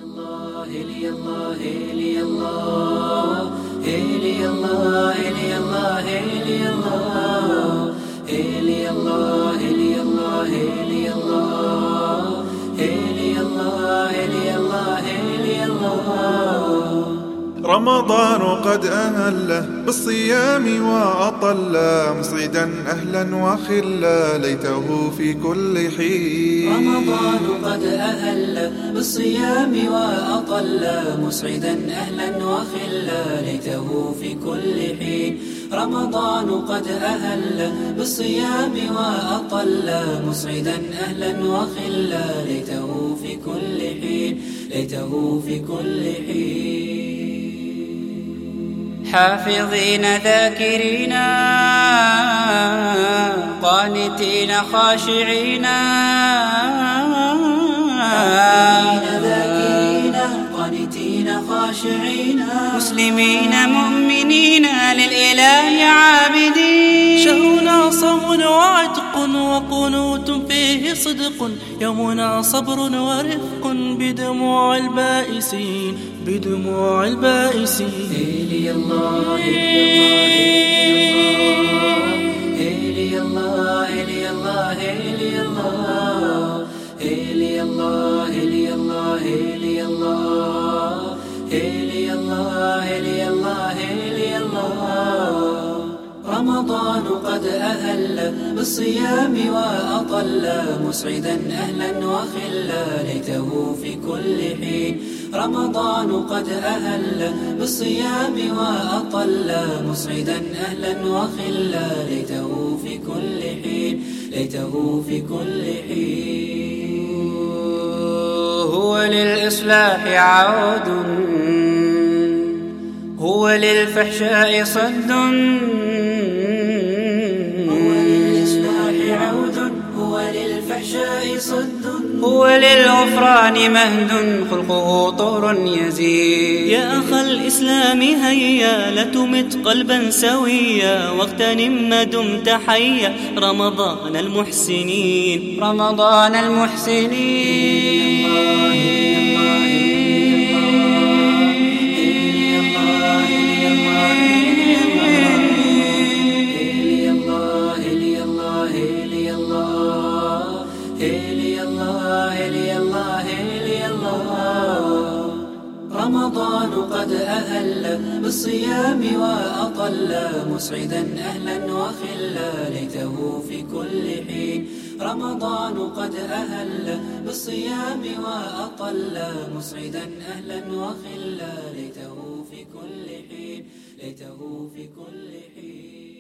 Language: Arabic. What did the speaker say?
الله هلي الله هلي الله هلي الله هلي الله هلي الله هلي الله هلي الله هلي الله هلي الله هلي الله هلي الله. رمضان قد أهله بالصيام وأطله مصعدا أهلا وخلا ليته في كل حين. رمضان قد أهل بالصيام وأطل مسعدا أهلا وخلا ليته في كل حين. رمضان قد أهل بالصيام وأطل مسعدا أهلا وخلا ليته في كل حين ليته في كل حين. حافظين ذاكرين قانتين خاشعين خاشعين مسلمين مؤمنين للإله عابدين. شهرنا صوم وعتق وقنوت فيه صدق يومنا صبر ورفق بدموع البائسين بدموع البائسين. هلي الله هلي الله هلي الله هلي الله هلي الله هلي الله هلي الله هلي الله هلي الله هلي الله. رمضان قد أهل بالصيام وأطل مسعدا أهلا وخلا ليته في كل حين. رمضان قد أهل بالصيام وأطل مسعدا أهلا وخلا ليته في كل حين ليته في كل حين. هو للإصلاح عود هو للفحشاء صد هو للإصلاح عود هو للفحشاء صد هو للغفران مهد خلقه طور يزيد. يا أخ الإسلام هيا لا تمت قلبا سويا واغتنم ما دمت حيا رمضان المحسنين رمضان المحسنين. رمضان قد أهل بالصيام وأطل مسعدا أهلا وخلا ليته في كل حين. رمضان قد أهل بالصيام وأطل مسعدا أهلا وخلا ليته في كل حين ليته في كل حين.